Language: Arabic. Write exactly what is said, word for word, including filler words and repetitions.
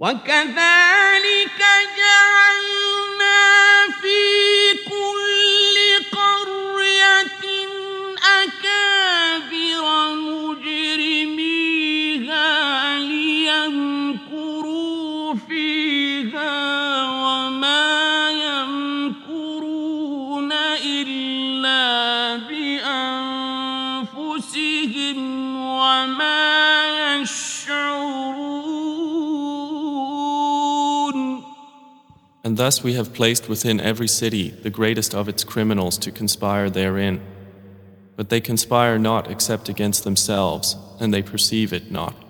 وكذلك جعلنا في كل قرية أكابر مجرميها ليمكروا فيها وما يمكرون إلا بأنفسهم وما يشعرون. And thus we have placed within every city the greatest of its criminals to conspire therein. But they conspire not except against themselves, and they perceive it not.